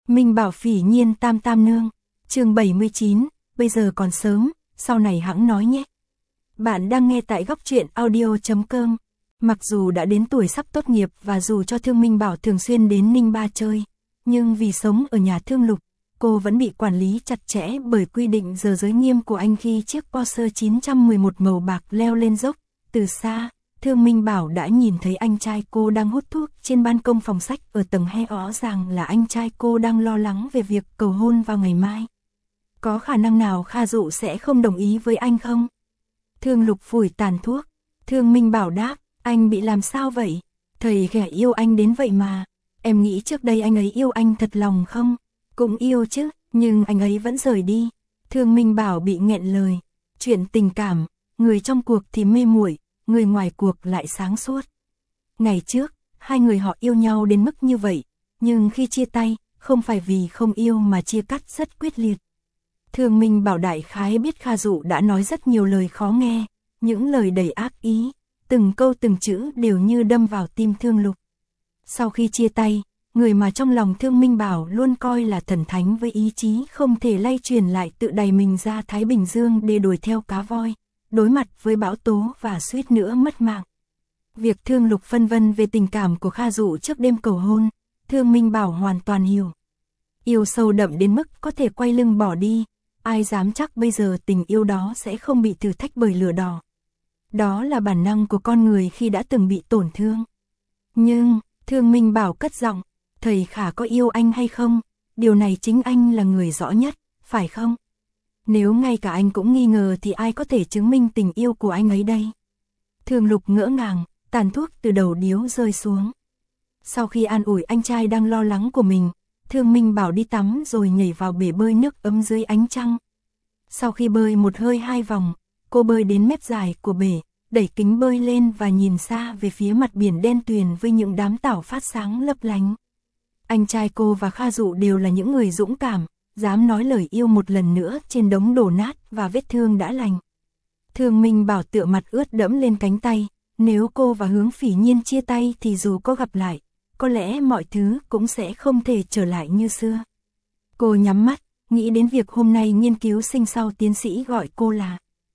Minh Bảo Phỉ Nhiên Tam Tam Nương, chương 79, bây giờ còn sớm, sau này hẵng nói nhé. Bạn đang nghe tại Góc Truyện Audio.com. Mặc dù đã đến tuổi sắp tốt nghiệp và dù cho Thương Minh Bảo thường xuyên đến Ninh Ba chơi, nhưng vì sống ở nhà Thương Lục, cô vẫn bị quản lý chặt chẽ bởi quy định giờ giới nghiêm của anh khi chiếc Porsche 911 màu bạc leo lên dốc. Từ xa, Thương Minh Bảo đã nhìn thấy anh trai cô đang hút thuốc trên ban công phòng sách ở tầng 2, rõ ràng là anh trai cô đang lo lắng về việc cầu hôn vào ngày mai. Có khả năng nào Kha Dụ sẽ không đồng ý với anh không? Thương Lục phủi tàn thuốc. Thương Minh Bảo đáp, anh bị làm sao vậy? Thầy ghẻ yêu anh đến vậy mà. Em nghĩ trước đây anh ấy yêu anh thật lòng không? Cũng yêu chứ, nhưng anh ấy vẫn rời đi. Thương Minh Bảo bị nghẹn lời. Chuyện tình cảm, người trong cuộc thì mê muội, người ngoài cuộc lại sáng suốt. Ngày trước, hai người họ yêu nhau đến mức như vậy, nhưng khi chia tay, không phải vì không yêu mà chia cắt rất quyết liệt. Thương Minh Bảo đại khái biết Kha Dụ đã nói rất nhiều lời khó nghe, những lời đầy ác ý, từng câu từng chữ đều như đâm vào tim Thương Lục. Sau khi chia tay, người mà trong lòng Thương Minh Bảo luôn coi là thần thánh với ý chí không thể lay chuyển lại tự đày mình ra Thái Bình Dương để đuổi theo cá voi, đối mặt với bão tố và suýt nữa mất mạng. Việc Thương Lục phân vân về tình cảm của Kha Dụ trước đêm cầu hôn, Thương Minh Bảo hoàn toàn hiểu. Yêu sâu đậm đến mức có thể quay lưng bỏ đi, ai dám chắc bây giờ tình yêu đó sẽ không bị thử thách bởi lửa đỏ. Đó là bản năng của con người khi đã từng bị tổn thương. Nhưng, Thương Minh Bảo cất giọng, thầy Khả có yêu anh hay không? Điều này chính anh là người rõ nhất, phải không? Nếu ngay cả anh cũng nghi ngờ thì ai có thể chứng minh tình yêu của anh ấy đây? Thương Lục ngỡ ngàng, tàn thuốc từ đầu điếu rơi xuống. Sau khi an ủi anh trai đang lo lắng của mình, Thương Minh Bảo đi tắm rồi nhảy vào bể bơi nước ấm dưới ánh trăng. Sau khi bơi một hơi 2 vòng, cô bơi đến mép dài của bể, đẩy kính bơi lên và nhìn xa về phía mặt biển đen tuyền với những đám tảo phát sáng lấp lánh. Anh trai cô và Kha Dụ đều là những người dũng cảm, dám nói lời yêu một lần nữa trên đống đổ nát và vết thương đã lành. Thương Minh Bảo tựa mặt ướt đẫm lên cánh tay, nếu cô và Hướng Phỉ Nhiên chia tay thì dù có gặp lại, có lẽ mọi thứ cũng sẽ không thể trở lại như xưa. Cô nhắm mắt, nghĩ đến việc hôm nay nghiên cứu sinh sau tiến sĩ gọi cô là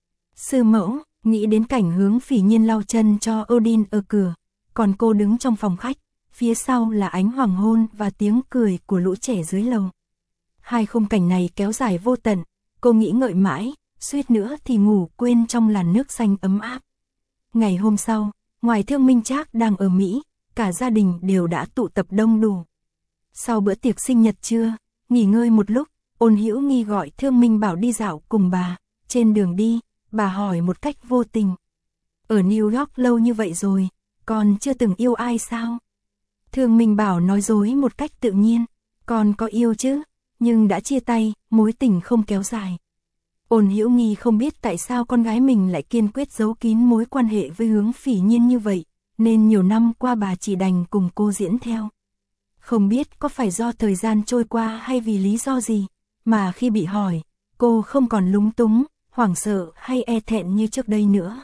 sư mẫu, nghĩ đến cảnh Hướng Phỉ Nhiên lau chân cho Odin ở cửa, còn cô đứng trong phòng khách, phía sau là ánh hoàng hôn và tiếng cười của lũ trẻ dưới lầu. Hai khung cảnh này kéo dài vô tận, cô nghĩ ngợi mãi, suýt nữa thì ngủ quên trong làn nước xanh ấm áp. Ngày hôm sau, ngoài Thương Minh Trác đang ở Mỹ, cả gia đình đều đã tụ tập đông đủ. Sau bữa tiệc sinh nhật trưa, nghỉ ngơi một lúc, Ôn Hữu Nghi gọi Thương Minh Bảo đi dạo cùng bà. Trên đường đi, bà hỏi một cách vô tình. Ở New York lâu như vậy rồi, con chưa từng yêu ai sao? Thương Minh Bảo nói dối một cách tự nhiên. Con có yêu chứ, nhưng đã chia tay, mối tình không kéo dài. Ôn Hữu Nghi không biết tại sao con gái mình lại kiên quyết giấu kín mối quan hệ với Hướng Phỉ Nhiên như vậy, nên nhiều năm qua bà chỉ đành cùng cô diễn theo. Không biết có phải do thời gian trôi qua hay vì lý do gì, mà khi bị hỏi, cô không còn lúng túng, hoảng sợ hay e thẹn như trước đây nữa.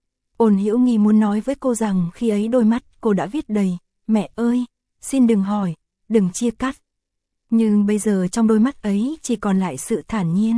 Ôn Hữu Nghi muốn nói với cô rằng khi ấy đôi mắt cô đã viết đầy, mẹ ơi, xin đừng hỏi, đừng chia cắt. Nhưng bây giờ trong đôi mắt ấy chỉ còn lại sự thản nhiên.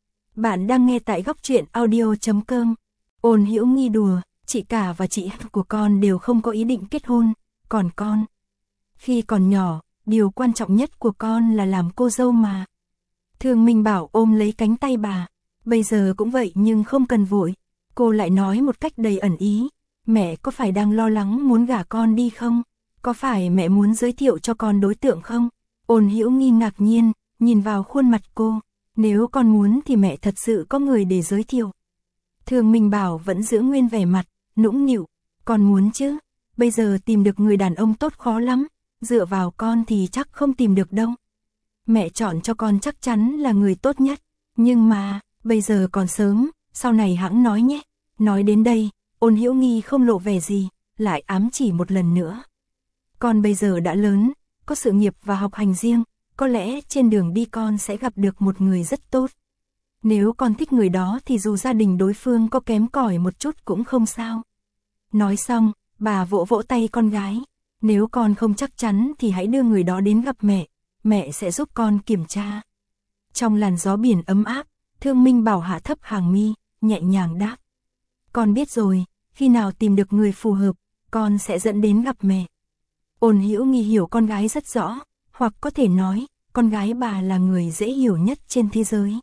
Bạn đang nghe tại Góc Truyện Audio.com. Ôn Hữu Nghi đùa, chị cả và chị của con đều không có ý định kết hôn, còn con. Khi còn nhỏ, điều quan trọng nhất của con là làm cô dâu mà. Thương Minh Bảo ôm lấy cánh tay bà, bây giờ cũng vậy nhưng không cần vội. Cô lại nói một cách đầy ẩn ý, mẹ có phải đang lo lắng muốn gả con đi không? Có phải mẹ muốn giới thiệu cho con đối tượng không? Ôn Hữu Nghi ngạc nhiên, nhìn vào khuôn mặt cô, nếu con muốn thì mẹ thật sự có người để giới thiệu. Thương Minh Bảo vẫn giữ nguyên vẻ mặt, nũng nịu, con muốn chứ, bây giờ tìm được người đàn ông tốt khó lắm, dựa vào con thì chắc không tìm được đâu. Mẹ chọn cho con chắc chắn là người tốt nhất, nhưng mà, bây giờ còn sớm, sau này hẵng nói nhé. Nói đến đây, Ôn Hữu Nghi không lộ vẻ gì, lại ám chỉ một lần nữa. Con bây giờ đã lớn, có sự nghiệp và học hành riêng, có lẽ trên đường đi con sẽ gặp được một người rất tốt. Nếu con thích người đó thì dù gia đình đối phương có kém cỏi một chút cũng không sao. Nói xong, bà vỗ vỗ tay con gái. Nếu con không chắc chắn thì hãy đưa người đó đến gặp mẹ. mẹ sẽ giúp con kiểm tra. Trong làn gió biển ấm áp, Thương Minh Bảo hạ thấp hàng mi, nhẹ nhàng đáp. Con biết rồi, khi nào tìm được người phù hợp, con sẽ dẫn đến gặp mẹ. Ôn Hữu Nghi hiểu con gái rất rõ, hoặc có thể nói, con gái bà là người dễ hiểu nhất trên thế giới.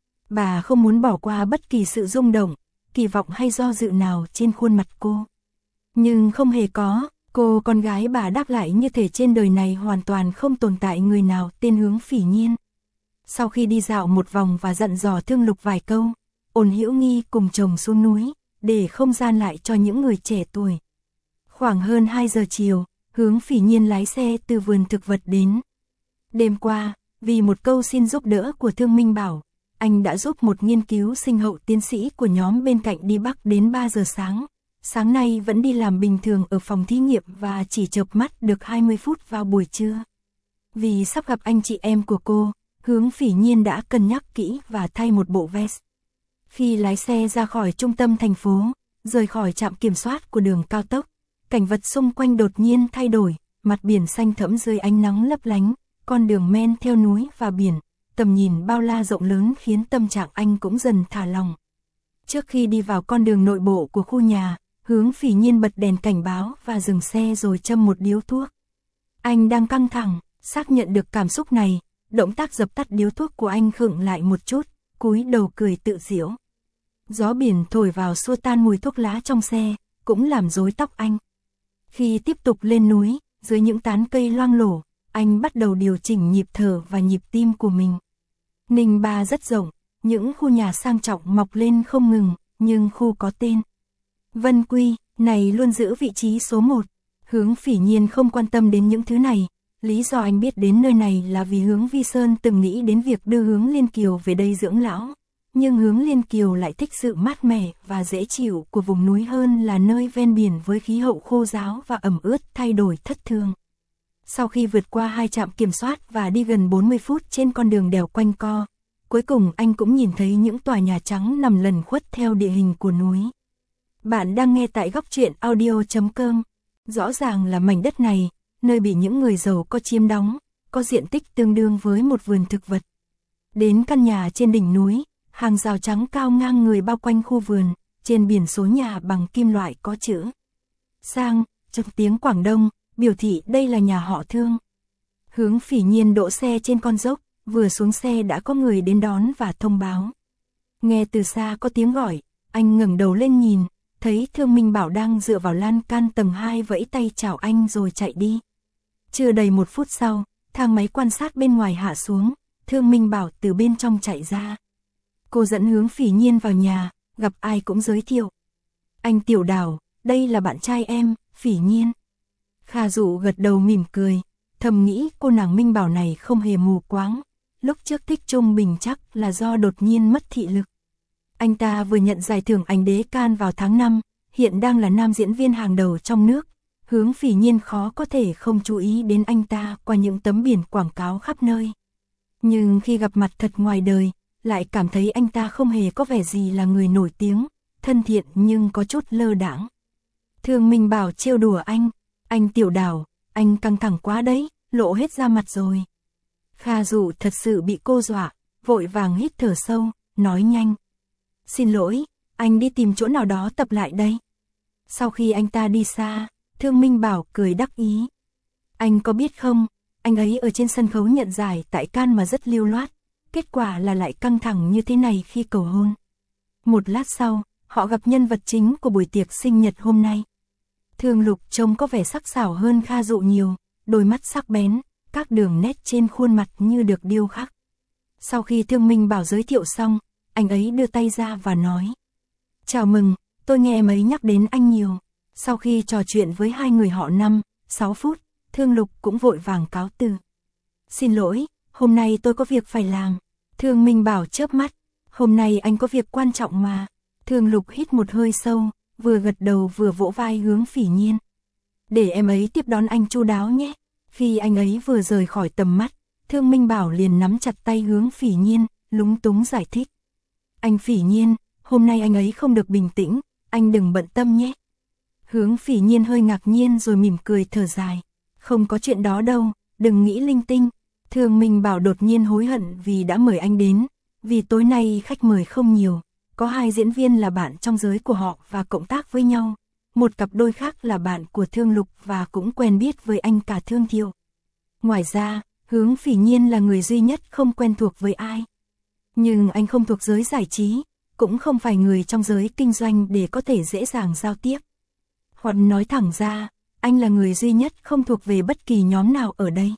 Bà không muốn bỏ qua bất kỳ sự rung động, kỳ vọng hay do dự nào trên khuôn mặt cô. Nhưng không hề có, cô con gái bà đáp lại như thể trên đời này hoàn toàn không tồn tại người nào tên Hướng Phỉ Nhiên. Sau khi đi dạo một vòng và dặn dò Thương Lục vài câu, Ôn Hữu Nghi cùng chồng xuống núi, để không gian lại cho những người trẻ tuổi. Khoảng hơn 2 giờ chiều, Hướng Phỉ Nhiên lái xe từ vườn thực vật đến. Đêm qua, vì một câu xin giúp đỡ của Thương Minh Bảo, anh đã giúp một nghiên cứu sinh hậu tiến sĩ của nhóm bên cạnh đi Bắc đến 3 giờ sáng. Sáng nay vẫn đi làm bình thường ở phòng thí nghiệm và chỉ chợp mắt được 20 phút vào buổi trưa. Vì sắp gặp anh chị em của cô, Hướng Phỉ Nhiên đã cân nhắc kỹ và thay một bộ vest. Khi lái xe ra khỏi trung tâm thành phố, rời khỏi trạm kiểm soát của đường cao tốc, cảnh vật xung quanh đột nhiên thay đổi, mặt biển xanh thẫm dưới ánh nắng lấp lánh, con đường men theo núi và biển, tầm nhìn bao la rộng lớn khiến tâm trạng anh cũng dần thả lỏng. Trước khi đi vào con đường nội bộ của khu nhà, Hướng Phỉ Nhiên bật đèn cảnh báo và dừng xe rồi châm một điếu thuốc. Anh đang căng thẳng, xác nhận được cảm xúc này, động tác dập tắt điếu thuốc của anh khựng lại một chút, cúi đầu cười tự giễu. Gió biển thổi vào xua tan mùi thuốc lá trong xe, cũng làm rối tóc anh. Khi tiếp tục lên núi, dưới những tán cây loang lổ, anh bắt đầu điều chỉnh nhịp thở và nhịp tim của mình. Ninh Ba rất rộng, những khu nhà sang trọng mọc lên không ngừng, nhưng khu có tên Vân Quy này luôn giữ vị trí số 1. Hướng Phỉ Nhiên không quan tâm đến những thứ này. Lý do anh biết đến nơi này là vì Hướng Vi Sơn từng nghĩ đến việc đưa Hướng Liên Kiều về đây dưỡng lão. Nhưng Hướng Liên Kiều lại thích sự mát mẻ và dễ chịu của vùng núi hơn là nơi ven biển với khí hậu khô ráo và ẩm ướt thay đổi thất thường. Sau khi vượt qua 2 trạm kiểm soát và đi gần 40 phút trên con đường đèo quanh co, cuối cùng anh cũng nhìn thấy những tòa nhà trắng nằm lẩn khuất theo địa hình của núi. Bạn đang nghe tại góc truyện audio.com. Rõ ràng là mảnh đất này, nơi bị những người giàu có chiếm đóng, có diện tích tương đương với một vườn thực vật. Đến căn nhà trên đỉnh núi, hàng rào trắng cao ngang người bao quanh khu vườn, trên biển số nhà bằng kim loại có chữ Sang, trong tiếng Quảng Đông, biểu thị đây là nhà họ Thương. Hướng Phỉ Nhiên đỗ xe trên con dốc, vừa xuống xe đã có người đến đón và thông báo. Nghe từ xa có tiếng gọi, anh ngẩng đầu lên nhìn, thấy Thương Minh Bảo đang dựa vào lan can tầng 2 vẫy tay chào anh rồi chạy đi. Chưa đầy 1 phút sau, thang máy quan sát bên ngoài hạ xuống, Thương Minh Bảo từ bên trong chạy ra. Cô dẫn Hướng Phỉ Nhiên vào nhà, gặp ai cũng giới thiệu. Anh Tiểu Đào, đây là bạn trai em, Phỉ Nhiên. Kha Dụ gật đầu mỉm cười, thầm nghĩ cô nàng Minh Bảo này không hề mù quáng. Lúc trước thích Trung Bình chắc là do đột nhiên mất thị lực. Anh ta vừa nhận giải thưởng ảnh đế Cannes vào tháng 5, hiện đang là nam diễn viên hàng đầu trong nước. Hướng Phỉ Nhiên khó có thể không chú ý đến anh ta qua những tấm biển quảng cáo khắp nơi. Nhưng khi gặp mặt thật ngoài đời, lại cảm thấy anh ta không hề có vẻ gì là người nổi tiếng, thân thiện nhưng có chút lơ đãng. Thương Minh Bảo trêu đùa anh Tiểu Đào, anh căng thẳng quá đấy, lộ hết da mặt rồi. Kha Dụ thật sự bị cô dọa, vội vàng hít thở sâu, nói nhanh. Xin lỗi, anh đi tìm chỗ nào đó tập lại đây. Sau khi anh ta đi xa, Thương Minh Bảo cười đắc ý. Anh có biết không, anh ấy ở trên sân khấu nhận giải tại Cannes mà rất lưu loát, kết quả là lại căng thẳng như thế này khi cầu hôn. Một lát sau, họ gặp nhân vật chính của buổi tiệc sinh nhật hôm nay. Thương Lục trông có vẻ sắc sảo hơn Kha Dụ nhiều, đôi mắt sắc bén, các đường nét trên khuôn mặt như được điêu khắc. Sau khi Thương Minh Bảo giới thiệu xong, anh ấy đưa tay ra và nói. Chào mừng, tôi nghe em ấy nhắc đến anh nhiều. Sau khi trò chuyện với hai người họ 5-6 phút, Thương Lục cũng vội vàng cáo từ. Xin lỗi, hôm nay tôi có việc phải làm. Thương Minh Bảo chớp mắt, hôm nay anh có việc quan trọng mà. Thương Lục hít một hơi sâu, vừa gật đầu vừa vỗ vai Hướng Phỉ Nhiên. Để em ấy tiếp đón anh chu đáo nhé. Khi anh ấy vừa rời khỏi tầm mắt, Thương Minh Bảo liền nắm chặt tay Hướng Phỉ Nhiên, lúng túng giải thích. Anh Phỉ Nhiên, hôm nay anh ấy không được bình tĩnh, anh đừng bận tâm nhé. Hướng Phỉ Nhiên hơi ngạc nhiên rồi mỉm cười thở dài. Không có chuyện đó đâu, đừng nghĩ linh tinh. Thương Minh Bảo đột nhiên hối hận vì đã mời anh đến, vì tối nay khách mời không nhiều, có 2 diễn viên là bạn trong giới của họ và cộng tác với nhau, một cặp đôi khác là bạn của Thương Lục và cũng quen biết với anh cả Thương Thiệu. Ngoài ra, Hướng Phỉ Nhiên là người duy nhất không quen thuộc với ai. Nhưng anh không thuộc giới giải trí, cũng không phải người trong giới kinh doanh để có thể dễ dàng giao tiếp. Hoặc nói thẳng ra, anh là người duy nhất không thuộc về bất kỳ nhóm nào ở đây.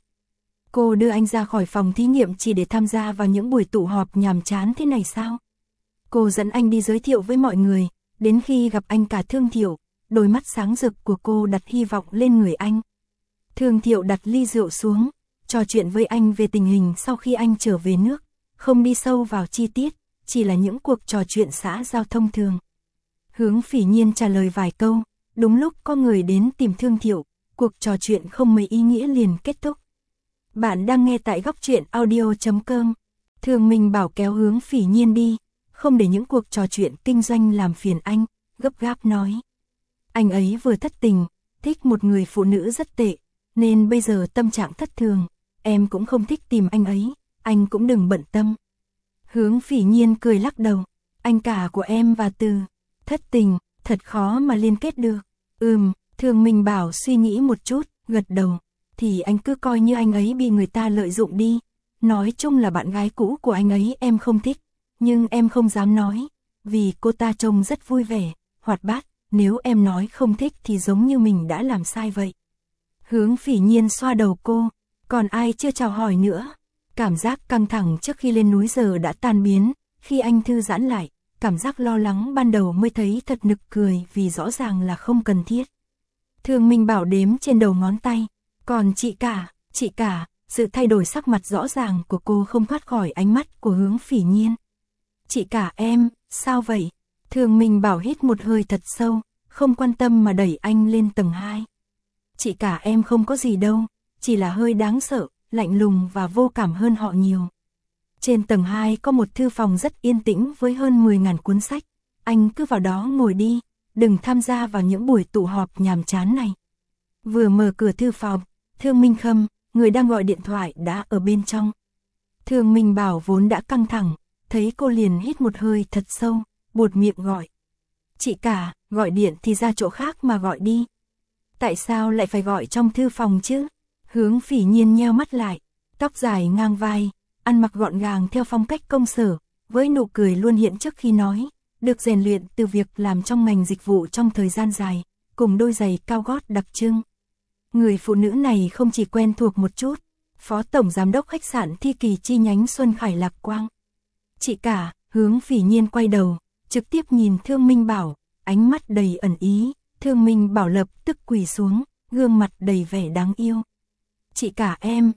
Cô đưa anh ra khỏi phòng thí nghiệm chỉ để tham gia vào những buổi tụ họp nhàm chán thế này sao? Cô dẫn anh đi giới thiệu với mọi người, đến khi gặp anh cả Thương Thiệu, đôi mắt sáng rực của cô đặt hy vọng lên người anh. Thương Thiệu đặt ly rượu xuống, trò chuyện với anh về tình hình sau khi anh trở về nước, không đi sâu vào chi tiết, chỉ là những cuộc trò chuyện xã giao thông thường. Hướng Phỉ Nhiên trả lời vài câu, đúng lúc có người đến tìm Thương Thiệu, cuộc trò chuyện không mấy ý nghĩa liền kết thúc. Bạn đang nghe tại góc truyện audio.com. Thương Minh Bảo kéo Hướng Phỉ Nhiên đi, không để những cuộc trò chuyện kinh doanh làm phiền anh, gấp gáp nói. Anh ấy vừa thất tình, thích một người phụ nữ rất tệ, nên bây giờ tâm trạng thất thường, em cũng không thích tìm anh ấy, anh cũng đừng bận tâm. Hướng Phỉ Nhiên cười lắc đầu, anh cả của em và Từ, thất tình, thật khó mà liên kết được. Thương Minh Bảo suy nghĩ một chút, gật đầu, thì anh cứ coi như anh ấy bị người ta lợi dụng đi. Nói chung là bạn gái cũ của anh ấy em không thích, nhưng em không dám nói, vì cô ta trông rất vui vẻ, hoạt bát, nếu em nói không thích thì giống như mình đã làm sai vậy. Hướng Phỉ Nhiên xoa đầu cô, còn ai chưa chào hỏi nữa. Cảm giác căng thẳng trước khi lên núi giờ đã tan biến, khi anh thư giãn lại, cảm giác lo lắng ban đầu mới thấy thật nực cười vì rõ ràng là không cần thiết. Thương Minh Bảo đếm trên đầu ngón tay, còn chị cả, sự thay đổi sắc mặt rõ ràng của cô không thoát khỏi ánh mắt của Hướng Phỉ Nhiên. Chị cả em, sao vậy? Thương Minh Bảo hít một hơi thật sâu, không quan tâm mà đẩy anh lên tầng 2. Chị cả em không có gì đâu, chỉ là hơi đáng sợ, lạnh lùng và vô cảm hơn họ nhiều. Trên tầng 2 có một thư phòng rất yên tĩnh với hơn 10.000 cuốn sách, anh cứ vào đó ngồi đi, đừng tham gia vào những buổi tụ họp nhàm chán này. Vừa mở cửa thư phòng, Thương Minh Khâm, người đang gọi điện thoại đã ở bên trong. Thương Minh Bảo vốn đã căng thẳng, thấy cô liền hít một hơi thật sâu, buột miệng gọi. Chị cả, gọi điện thì ra chỗ khác mà gọi đi. Tại sao lại phải gọi trong thư phòng chứ? Hướng Phỉ Nhiên nheo mắt lại, tóc dài ngang vai, ăn mặc gọn gàng theo phong cách công sở, với nụ cười luôn hiện trước khi nói, được rèn luyện từ việc làm trong ngành dịch vụ trong thời gian dài, cùng đôi giày cao gót đặc trưng. Người phụ nữ này không chỉ quen thuộc một chút, Phó Tổng Giám đốc khách sạn Thi Kỳ chi nhánh Xuân Khải Lạc Quang. Chị cả, Hướng Phỉ Nhiên quay đầu, trực tiếp nhìn Thương Minh Bảo, ánh mắt đầy ẩn ý, Thương Minh Bảo lập tức quỳ xuống, gương mặt đầy vẻ đáng yêu. Chị cả em,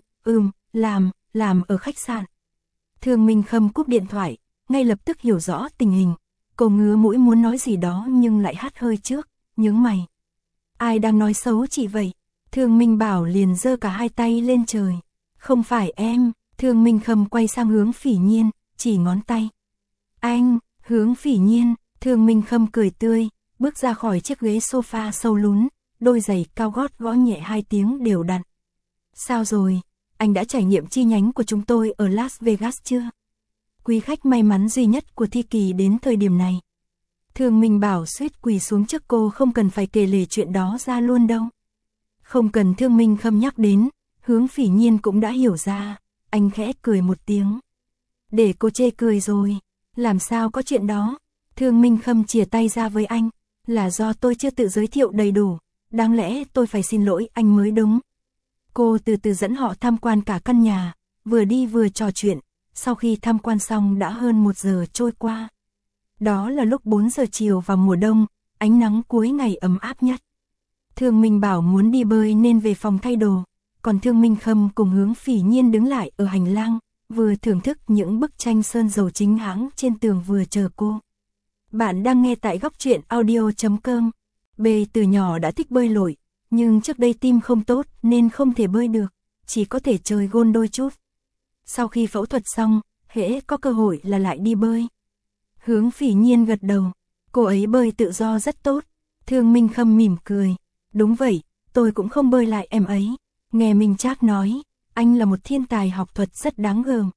làm ở khách sạn. Thương Minh Khâm cúp điện thoại, ngay lập tức hiểu rõ tình hình, cô ngứa mũi muốn nói gì đó nhưng lại hắt hơi trước, nhướng mày. Ai đang nói xấu chị vậy? Thương Minh Bảo liền giơ cả hai tay lên trời. Không phải em. Thương Minh Khâm quay sang Hướng Phỉ Nhiên, chỉ ngón tay. Anh, Hướng Phỉ Nhiên. Thương Minh Khâm cười tươi, bước ra khỏi chiếc ghế sofa sâu lún, đôi giày cao gót gõ nhẹ 2 tiếng đều đặn. Sao rồi, anh đã trải nghiệm chi nhánh của chúng tôi ở Las Vegas chưa? Quý khách may mắn duy nhất của Thi Kỳ đến thời điểm này. Thương Minh Bảo suýt quỳ xuống trước cô, không cần phải kể lể chuyện đó ra luôn đâu. Không cần Thương Minh Khâm nhắc đến, Hướng Phỉ Nhiên cũng đã hiểu ra, anh khẽ cười một tiếng. Để cô chê cười rồi, làm sao có chuyện đó? Thương Minh Khâm chìa tay ra với anh, là do tôi chưa tự giới thiệu đầy đủ, đáng lẽ tôi phải xin lỗi anh mới đúng. Cô từ từ dẫn họ tham quan cả căn nhà, vừa đi vừa trò chuyện, sau khi tham quan xong đã hơn 1 giờ trôi qua. Đó là lúc 4 giờ chiều vào mùa đông, ánh nắng cuối ngày ấm áp nhất. Thương Minh Bảo muốn đi bơi nên về phòng thay đồ, còn Thương Minh Khâm cùng Hướng Phỉ Nhiên đứng lại ở hành lang, vừa thưởng thức những bức tranh sơn dầu chính hãng trên tường vừa chờ cô. Bạn đang nghe tại góc truyện audio.com. B từ nhỏ đã thích bơi lội, nhưng trước đây tim không tốt nên không thể bơi được, chỉ có thể chơi gôn đôi chút. Sau khi phẫu thuật xong, hễ có cơ hội là lại đi bơi. Hướng Phỉ Nhiên gật đầu, cô ấy bơi tự do rất tốt. Thương Minh Khâm mỉm cười, đúng vậy, tôi cũng không bơi lại em ấy. Nghe Minh Trác nói, anh là một thiên tài học thuật rất đáng gờm.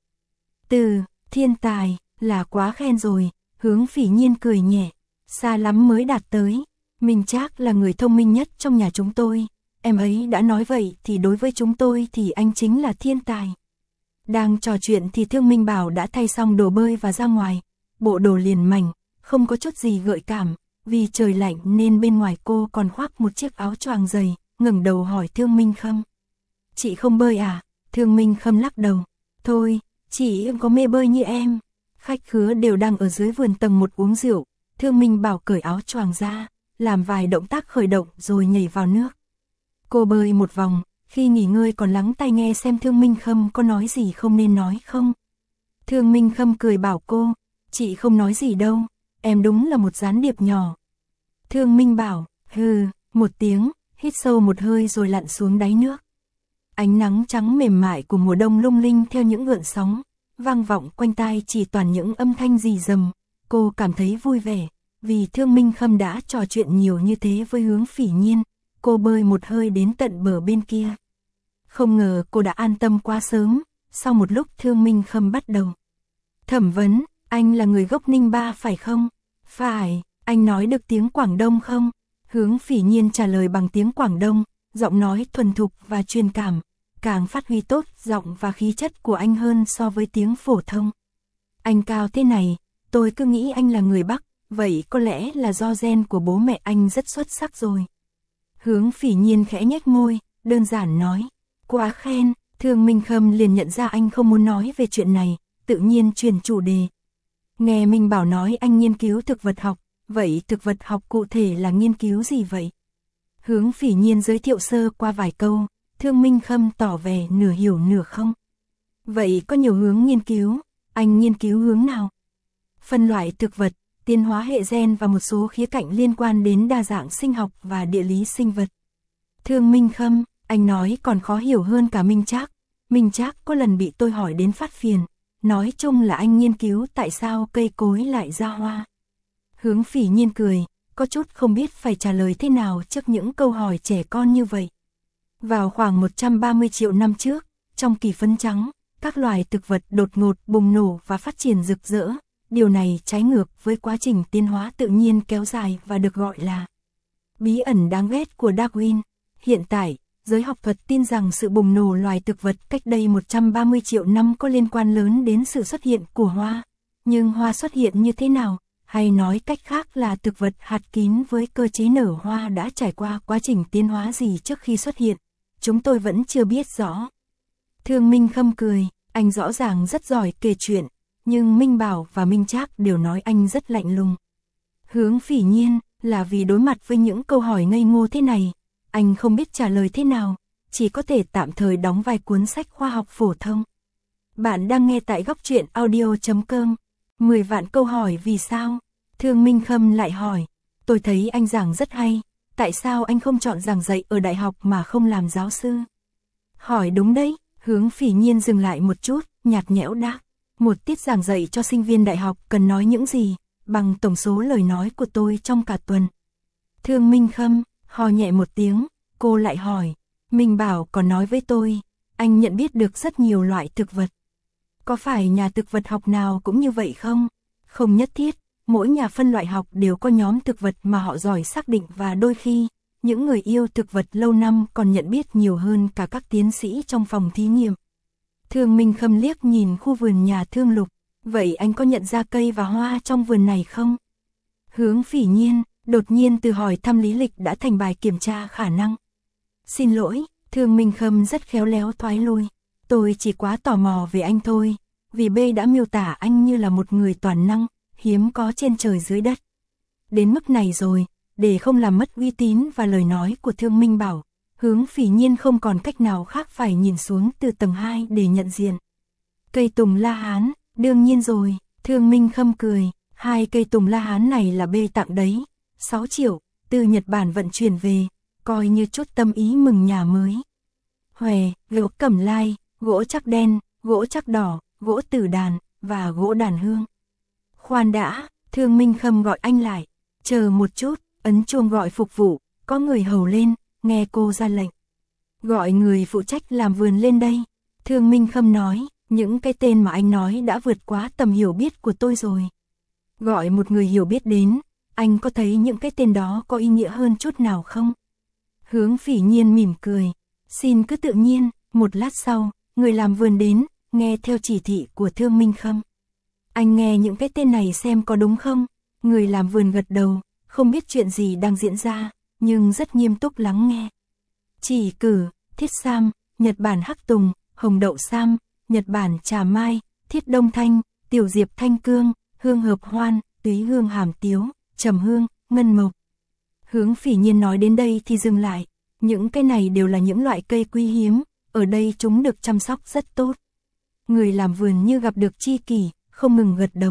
Từ thiên tài là quá khen rồi, Hướng Phỉ Nhiên cười nhẹ, xa lắm mới đạt tới. Minh Trác là người thông minh nhất trong nhà chúng tôi, em ấy đã nói vậy thì đối với chúng tôi thì anh chính là thiên tài. Đang trò chuyện thì Thương Minh Bảo đã thay xong đồ bơi và ra ngoài, bộ đồ liền mảnh, không có chút gì gợi cảm, vì trời lạnh nên bên ngoài cô còn khoác một chiếc áo choàng dày, ngẩng đầu hỏi Thương Minh Khâm. Chị không bơi à? Thương Minh Khâm lắc đầu, thôi, chị có mê bơi như em. Khách khứa đều đang ở dưới vườn tầng 1 uống rượu, Thương Minh Bảo cởi áo choàng ra, làm vài động tác khởi động rồi nhảy vào nước. Cô bơi một vòng, khi nghỉ ngơi còn lắng tai nghe xem Thương Minh Khâm có nói gì không nên nói không. Thương Minh Khâm cười bảo cô, chị không nói gì đâu, em đúng là một gián điệp nhỏ. Thương Minh Bảo, hừ, một tiếng, hít sâu một hơi rồi lặn xuống đáy nước. Ánh nắng trắng mềm mại của mùa đông lung linh theo những gợn sóng, vang vọng quanh tai chỉ toàn những âm thanh rì rầm. Cô cảm thấy vui vẻ, vì Thương Minh Khâm đã trò chuyện nhiều như thế với Hướng Phỉ Nhiên. Cô bơi một hơi đến tận bờ bên kia. Không ngờ cô đã an tâm quá sớm, sau một lúc Thương Minh Khâm bắt đầu thẩm vấn, anh là người gốc Ninh Ba phải không? Phải, anh nói được tiếng Quảng Đông không? Hướng Phỉ Nhiên trả lời bằng tiếng Quảng Đông, giọng nói thuần thục và truyền cảm, càng phát huy tốt giọng và khí chất của anh hơn so với tiếng phổ thông. Anh cao thế này, tôi cứ nghĩ anh là người Bắc, vậy có lẽ là do gen của bố mẹ anh rất xuất sắc rồi. Hướng Phỉ Nhiên khẽ nhếch môi, đơn giản nói, quá khen. Thương Minh Khâm liền nhận ra anh không muốn nói về chuyện này, tự nhiên chuyển chủ đề. Nghe Minh Bảo nói anh nghiên cứu thực vật học, vậy thực vật học cụ thể là nghiên cứu gì vậy? Hướng Phỉ Nhiên giới thiệu sơ qua vài câu, Thương Minh Khâm tỏ vẻ nửa hiểu nửa không. Vậy có nhiều hướng nghiên cứu, anh nghiên cứu hướng nào? Phân loại thực vật, tiến hóa hệ gen và một số khía cạnh liên quan đến đa dạng sinh học và địa lý sinh vật. Thương Minh Khâm, anh nói còn khó hiểu hơn cả Minh Trác. Minh Trác có lần bị tôi hỏi đến phát phiền, nói chung là anh nghiên cứu tại sao cây cối lại ra hoa. Hướng Phỉ Nhiên cười, có chút không biết phải trả lời thế nào trước những câu hỏi trẻ con như vậy. Vào khoảng 130 triệu năm trước, trong kỳ phấn trắng, các loài thực vật đột ngột bùng nổ và phát triển rực rỡ. Điều này trái ngược với quá trình tiến hóa tự nhiên kéo dài và được gọi là bí ẩn đáng ghét của Darwin. Hiện tại, giới học thuật tin rằng sự bùng nổ loài thực vật cách đây 130 triệu năm có liên quan lớn đến sự xuất hiện của hoa. Nhưng hoa xuất hiện như thế nào, hay nói cách khác là thực vật hạt kín với cơ chế nở hoa đã trải qua quá trình tiến hóa gì trước khi xuất hiện, chúng tôi vẫn chưa biết rõ. Thương Minh Khâm cười, anh rõ ràng rất giỏi kể chuyện, nhưng Minh Bảo và Minh Trác đều nói anh rất lạnh lùng. Hướng Phỉ Nhiên, là vì đối mặt với những câu hỏi ngây ngô thế này, anh không biết trả lời thế nào, chỉ có thể tạm thời đóng vai cuốn sách khoa học phổ thông. Bạn đang nghe tại góc truyện audio.com. 10 vạn câu hỏi vì sao? Thương Minh Khâm lại hỏi, tôi thấy anh giảng rất hay, tại sao anh không chọn giảng dạy ở đại học mà không làm giáo sư? Hỏi đúng đấy, Hướng Phỉ Nhiên dừng lại một chút, nhạt nhẽo đáp. Một tiết giảng dạy cho sinh viên đại học cần nói những gì, bằng tổng số lời nói của tôi trong cả tuần. Thương Minh Khâm, hò nhẹ một tiếng, cô lại hỏi, Minh Bảo còn nói với tôi, anh nhận biết được rất nhiều loại thực vật. Có phải nhà thực vật học nào cũng như vậy không? Không nhất thiết, mỗi nhà phân loại học đều có nhóm thực vật mà họ giỏi xác định và đôi khi, những người yêu thực vật lâu năm còn nhận biết nhiều hơn cả các tiến sĩ trong phòng thí nghiệm. Thương Minh Khâm liếc nhìn khu vườn nhà Thương Lục, vậy anh có nhận ra cây và hoa trong vườn này không? Hướng Phỉ Nhiên, đột nhiên từ hỏi thăm lý lịch đã thành bài kiểm tra khả năng. Xin lỗi, Thương Minh Khâm rất khéo léo thoái lui, tôi chỉ quá tò mò về anh thôi, vì B đã miêu tả anh như là một người toàn năng, hiếm có trên trời dưới đất. Đến mức này rồi, để không làm mất uy tín và lời nói của Thương Minh Bảo, Hướng Phỉ Nhiên không còn cách nào khác phải nhìn xuống từ tầng 2 để nhận diện. Cây tùng La Hán, đương nhiên rồi, Thương Minh Khâm cười, 2 cây tùng La Hán này là B tặng đấy, 6 triệu, từ Nhật Bản vận chuyển về, coi như chút tâm ý mừng nhà mới. Hòe, gỗ cẩm lai, gỗ chắc đen, gỗ chắc đỏ, gỗ tử đàn, và gỗ đàn hương. Khoan đã, Thương Minh Khâm gọi anh lại, chờ một chút, ấn chuông gọi phục vụ, có người hầu lên, nghe cô ra lệnh. Gọi người phụ trách làm vườn lên đây. Thương Minh Khâm nói, những cái tên mà anh nói đã vượt quá tầm hiểu biết của tôi rồi. Gọi một người hiểu biết đến, anh có thấy những cái tên đó có ý nghĩa hơn chút nào không? Hướng Phỉ Nhiên mỉm cười, xin cứ tự nhiên. Một lát sau, người làm vườn đến, nghe theo chỉ thị của Thương Minh Khâm. Anh nghe những cái tên này xem có đúng không? Người làm vườn gật đầu, không biết chuyện gì đang diễn ra, nhưng rất nghiêm túc lắng nghe. Chỉ cử, Thiết Sam, Nhật Bản Hắc Tùng, Hồng Đậu Sam, Nhật Bản Trà Mai, Thiết Đông Thanh, Tiểu Diệp Thanh Cương, Hương Hợp Hoan, Túy Hương Hàm Tiếu, Trầm Hương, Ngân Mộc. Hướng Phỉ Nhiên nói đến đây thì dừng lại, những cái này đều là những loại cây quý hiếm, ở đây chúng được chăm sóc rất tốt. Người làm vườn như gặp được tri kỷ, không ngừng gật đầu.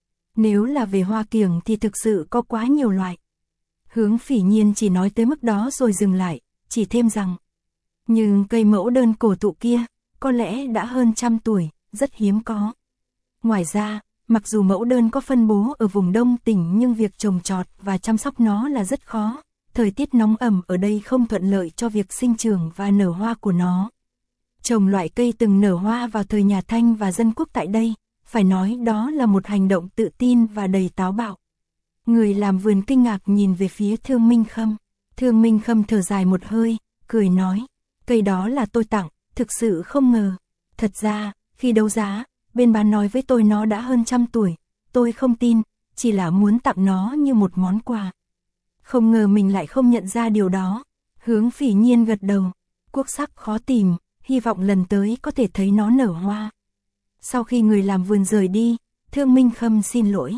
Nếu là về hoa kiểng thì thực sự có quá nhiều loại. Hướng Phỉ Nhiên chỉ nói tới mức đó rồi dừng lại, chỉ thêm rằng, nhưng cây mẫu đơn cổ thụ kia, có lẽ đã hơn 100 tuổi, rất hiếm có. Ngoài ra, mặc dù mẫu đơn có phân bố ở vùng Đông tỉnh nhưng việc trồng trọt và chăm sóc nó là rất khó. Thời tiết nóng ẩm ở đây không thuận lợi cho việc sinh trưởng và nở hoa của nó. Trồng loại cây từng nở hoa vào thời nhà Thanh và dân quốc tại đây, phải nói đó là một hành động tự tin và đầy táo bạo. Người làm vườn kinh ngạc nhìn về phía Thương Minh Khâm. Thương Minh Khâm thở dài một hơi, cười nói, cây đó là tôi tặng, thực sự không ngờ. Thật ra, khi đấu giá, bên bán nói với tôi nó đã hơn 100 tuổi, tôi không tin, chỉ là muốn tặng nó như một món quà. Không ngờ mình lại không nhận ra điều đó. Hướng Phỉ Nhiên gật đầu, quốc sắc khó tìm, hy vọng lần tới có thể thấy nó nở hoa. Sau khi người làm vườn rời đi, Thương Minh Khâm xin lỗi.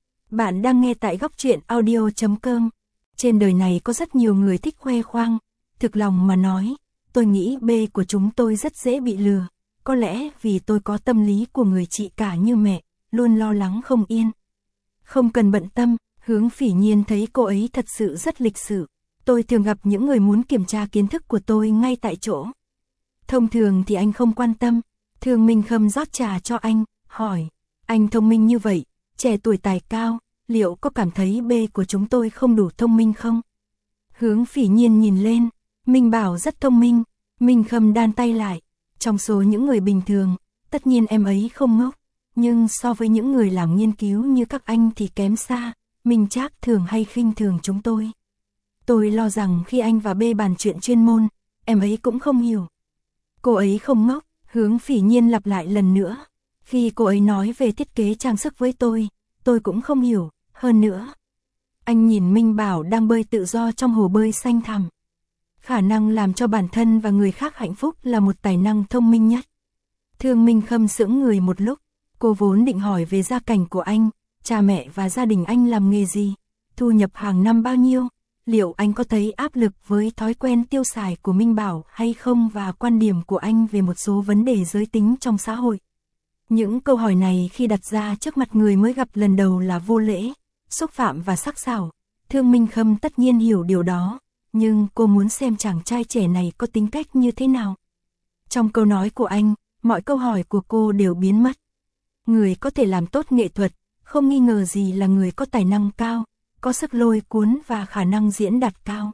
Bạn đang nghe tại góc truyện audio.com. Trên đời này có rất nhiều người thích khoe khoang. Thực lòng mà nói, tôi nghĩ B của chúng tôi rất dễ bị lừa. Có lẽ vì tôi có tâm lý của người chị cả như mẹ, luôn lo lắng không yên. Không cần bận tâm, Hướng Phỉ Nhiên thấy cô ấy thật sự rất lịch sự. Tôi thường gặp những người muốn kiểm tra kiến thức của tôi ngay tại chỗ. Thông thường thì anh không quan tâm. Thương Minh Khâm rót trà cho anh, hỏi, anh thông minh như vậy, trẻ tuổi tài cao, liệu có cảm thấy B của chúng tôi không đủ thông minh không? Hướng Phỉ Nhiên nhìn lên, Minh bảo rất thông minh. Minh Khâm đan tay lại, trong số những người bình thường, tất nhiên em ấy không ngốc, nhưng so với những người làm nghiên cứu như các anh thì kém xa. Minh Trác thường hay khinh thường chúng tôi. Tôi lo rằng khi anh và B bàn chuyện chuyên môn, em ấy cũng không hiểu. Cô ấy không ngốc, Hướng Phỉ Nhiên lặp lại lần nữa. Khi cô ấy nói về thiết kế trang sức với tôi cũng không hiểu, hơn nữa. Anh nhìn Minh Bảo đang bơi tự do trong hồ bơi xanh thẳm. Khả năng làm cho bản thân và người khác hạnh phúc là một tài năng thông minh nhất. Thương Minh Khâm sững người một lúc, cô vốn định hỏi về gia cảnh của anh, cha mẹ và gia đình anh làm nghề gì, thu nhập hàng năm bao nhiêu, liệu anh có thấy áp lực với thói quen tiêu xài của Minh Bảo hay không và quan điểm của anh về một số vấn đề giới tính trong xã hội. Những câu hỏi này khi đặt ra trước mặt người mới gặp lần đầu là vô lễ, xúc phạm và sắc sảo. Thương Minh Khâm tất nhiên hiểu điều đó, nhưng cô muốn xem chàng trai trẻ này có tính cách như thế nào. Trong câu nói của anh, mọi câu hỏi của cô đều biến mất. Người có thể làm tốt nghệ thuật, không nghi ngờ gì là người có tài năng cao, có sức lôi cuốn và khả năng diễn đạt cao.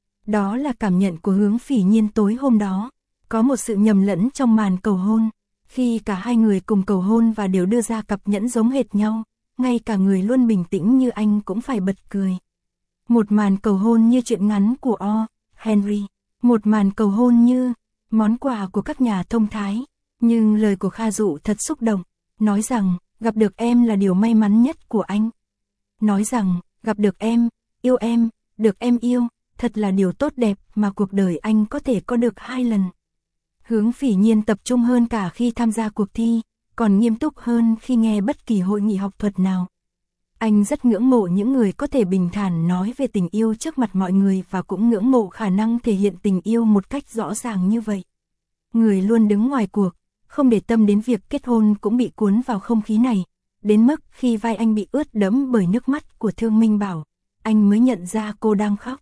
Đó là cảm nhận của Hướng Phỉ Nhiên tối hôm đó. Có một sự nhầm lẫn trong màn cầu hôn. Khi cả hai người cùng cầu hôn và đều đưa ra cặp nhẫn giống hệt nhau, ngay cả người luôn bình tĩnh như anh cũng phải bật cười. Một màn cầu hôn như truyện ngắn của O. Henry. Một màn cầu hôn như món quà của các nhà thông thái. Nhưng lời của Kha Dụ thật xúc động. Nói rằng, gặp được em là điều may mắn nhất của anh. Nói rằng, gặp được em, được em yêu, thật là điều tốt đẹp mà cuộc đời anh có thể có được 2 lần. Hướng Phỉ Nhiên tập trung hơn cả khi tham gia cuộc thi, còn nghiêm túc hơn khi nghe bất kỳ hội nghị học thuật nào. Anh rất ngưỡng mộ những người có thể bình thản nói về tình yêu trước mặt mọi người và cũng ngưỡng mộ khả năng thể hiện tình yêu một cách rõ ràng như vậy. Người luôn đứng ngoài cuộc, không để tâm đến việc kết hôn cũng bị cuốn vào không khí này, đến mức khi vai anh bị ướt đẫm bởi nước mắt của Thương Minh Bảo, anh mới nhận ra cô đang khóc.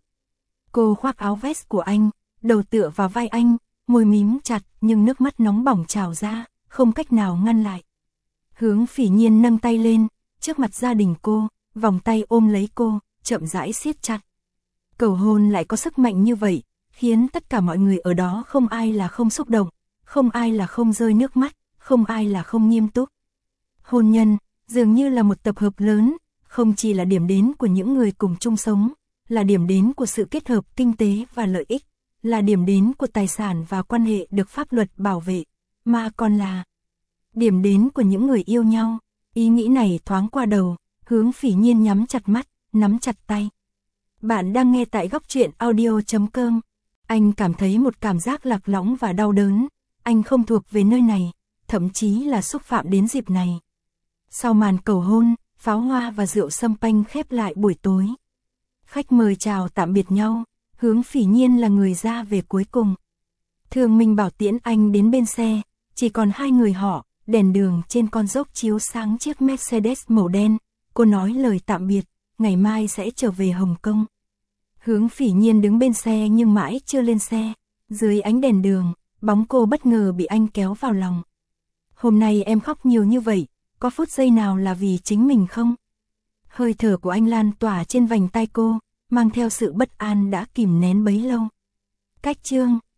Cô khoác áo vest của anh, đầu tựa vào vai anh, môi mím chặt nhưng nước mắt nóng bỏng trào ra, không cách nào ngăn lại. Hướng Phỉ Nhiên nâng tay lên, trước mặt gia đình cô, vòng tay ôm lấy cô, chậm rãi siết chặt. Cầu hôn lại có sức mạnh như vậy, khiến tất cả mọi người ở đó không ai là không xúc động, không ai là không rơi nước mắt, không ai là không nghiêm túc. Hôn nhân, dường như là một tập hợp lớn, không chỉ là điểm đến của những người cùng chung sống, là điểm đến của sự kết hợp kinh tế và lợi ích, là điểm đến của tài sản và quan hệ được pháp luật bảo vệ, mà còn là điểm đến của những người yêu nhau. Ý nghĩ này thoáng qua đầu, Hướng Phỉ Nhiên nhắm chặt mắt, nắm chặt tay. Bạn đang nghe tại góc truyện audio.com. Anh cảm thấy một cảm giác lạc lõng và đau đớn, anh không thuộc về nơi này, thậm chí là xúc phạm đến dịp này. Sau màn cầu hôn, pháo hoa và rượu sâm panh khép lại buổi tối. Khách mời chào tạm biệt nhau, Hướng Phỉ Nhiên là người ra về cuối cùng. Thường Minh bảo tiễn anh đến bên xe, chỉ còn hai người họ, đèn đường trên con dốc chiếu sáng chiếc Mercedes màu đen. Cô nói lời tạm biệt, ngày mai sẽ trở về Hồng Kông. Hướng Phỉ Nhiên đứng bên xe nhưng mãi chưa lên xe. Dưới ánh đèn đường, bóng cô bất ngờ bị anh kéo vào lòng. Hôm nay em khóc nhiều như vậy, có phút giây nào là vì chính mình không? Hơi thở của anh lan tỏa trên vành tai cô, mang theo sự bất an đã kìm nén bấy lâu. Cách chương